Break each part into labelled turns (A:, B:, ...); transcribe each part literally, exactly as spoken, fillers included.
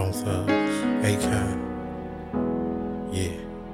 A: Bone Thugs, Akon, yeah.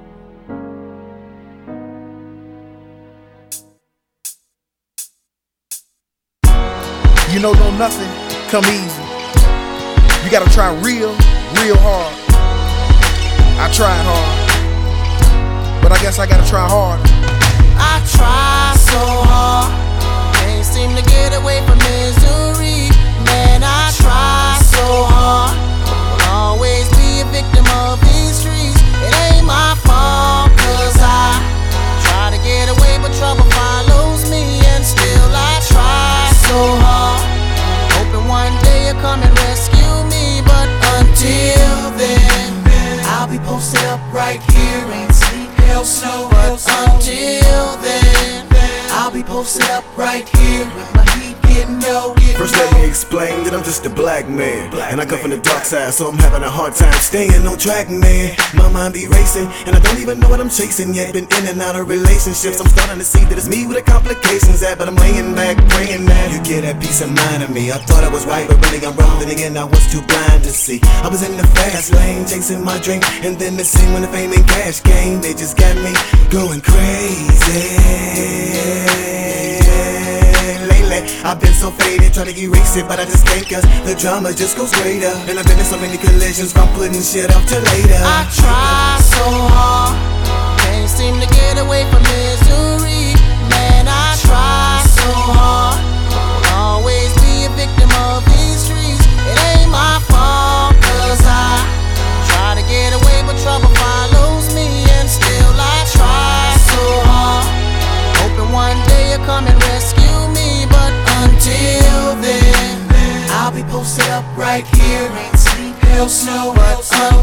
B: You know, don't nothing come easy. You gotta try real, real hard. I tried hard, but I guess I gotta try harder.
C: I try so hard, can't seem to get away from misery. Man, I try so hard, will always be a victim of these streets. It ain't my fault, cause I try to get away, but trouble follows me. And still I try so hard, hoping one day you'll come and rescue me. But until then, I'll be posted up right here, ain't sleep, hell, snow. But until then, I'll be posted up right here with my heat getting low.
D: First let me explain that I'm just a black man, and I come from the dark side, so I'm having a hard time staying on track, man. My mind be racing, and I don't even know what I'm chasing yet. Been in and out of relationships, I'm starting to see that it's me with the complications at. But I'm laying back, praying that you get that peace of mind of me. I thought I was right, but really I'm wrong. Then again, I was too blind to see. I was in the fast lane, chasing my dream, and then the scene when the fame and cash came, it just got me going crazy. Lately, I've been so faded, trying to erase it, but I just can't, cause the drama just goes greater. And I've been in so many collisions from putting shit off till later.
C: I try so hard, can't seem to get away from misery. Man, I try so hard, will always be a victim of these streets. It ain't my fault, cause I try to get away, but trouble follows me. And still I try so hard, hoping one day you'll come and rescue me. But until then, I'll be posted up right here, ain't sleep, hell, snow. But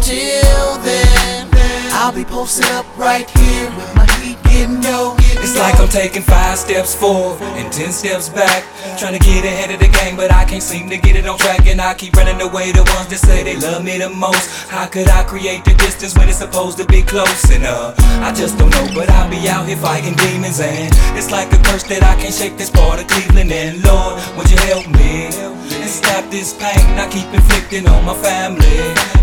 C: until then, I'll be posted up right here with my heat getting low.
E: It's like I'm taking five steps forward and ten steps back, trying to get ahead of the game, but I can't seem to get it on track. And I keep running away the ones that say they love me the most. How could I create the distance when it's supposed to be close? And uh, I just don't know, but I'll be out here fighting demons. And it's like a curse that I can't shake, this part of Cleveland. And Lord, would you help me and stop this pain I keep inflicting on my family?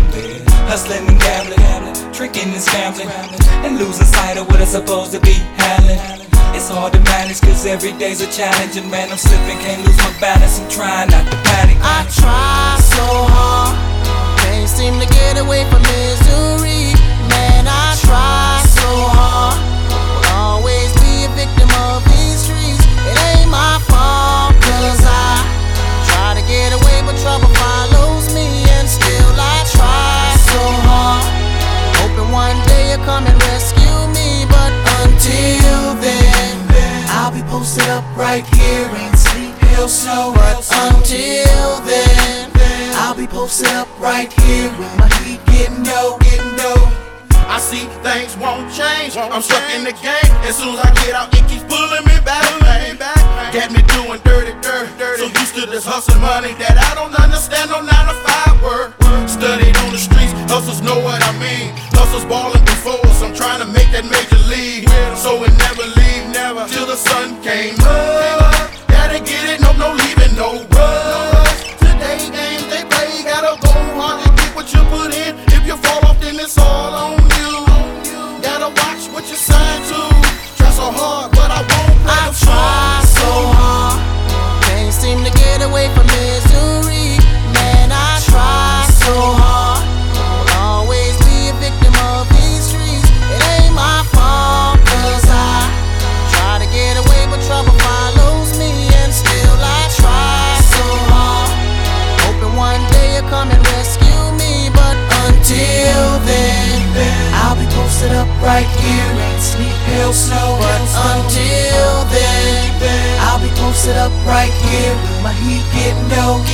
E: Hustling and gambling, tricking and scrambling, and losing sight of what I'm supposed to be handling. It's hard to manage, cause every day's a challenge. And man, I'm slipping, can't lose my balance, I'm trying not to panic.
C: I try so hard, can't seem to get away from misery. Man, I try so hard, will always be a victim of these streets. It ain't my fault, cause I try to get away, but trouble follows me. And still I try so hard, hoping one day you'll come and rescue me. But until then, I'll be posted up right here, ain't sleep, hell, snow. But until then, I'll be posted up right here with my heat getting low, getting low.
B: I see things won't change, I'm stuck in the game. As soon as I get out, it keeps pulling me back, man. Got me doing dirty, dirty, dirty. So used to this hustle money that I don't understand, no nine to five work. Studied on the streets, hustles know what I mean. Hustles balling before us, I'm trying to make that major league. So it never leave, never, till the sun came up. Gotta get it, no, no leaving, no rush. Today games they play, gotta go hard to get what you put in. If you fall off, then it's all on you. Gotta watch what you sign to. Try so hard, but I won't.
C: I try so hard, can't seem to get away from misery. Man, I try so hard, will always be a victim of these streets. It ain't my fault, cause I try to get away, but trouble follows me. And still I try so hard, hoping one day you'll come and rescue me. But until then, I'll be posted up right here, ain't sleep, hell, snow. But until then, I'll be posted up right here with my heat getting low.